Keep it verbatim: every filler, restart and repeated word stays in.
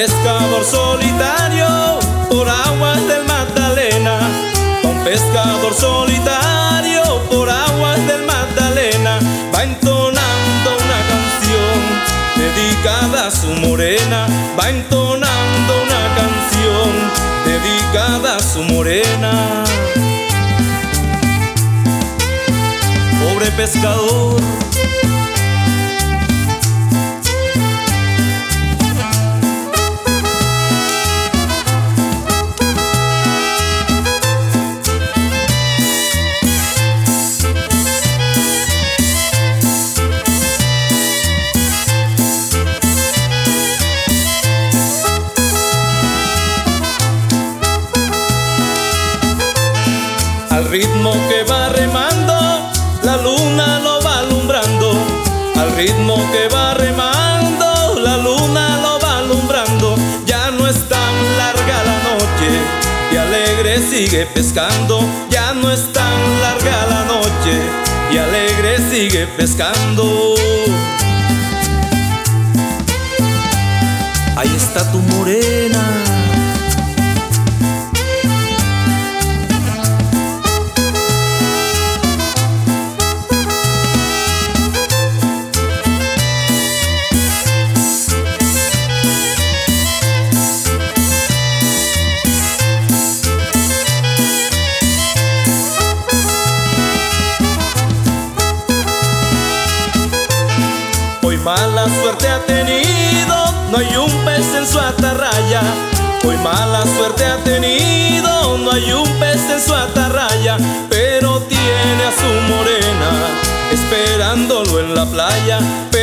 pescador solitario por aguas del Magdalena, va un pescador solitario por aguas del Magdalena, va entonando una canción dedicada a su morena, va entonando una canción dedicada a su morena. Pobre pescador, al ritmo que va remando, la luna lo va alumbrando. Al ritmo que va remando, la luna lo va alumbrando. Ya no es tan larga la noche y alegre sigue pescando. Ya no es tan larga la noche y alegre sigue pescando. Ahí está tu morena. Hoy mala suerte ha tenido, no hay un pez en su atarraya. Hoy mala suerte ha tenido, no hay un pez en su atarraya, pero tiene a su morena esperándolo en la playa.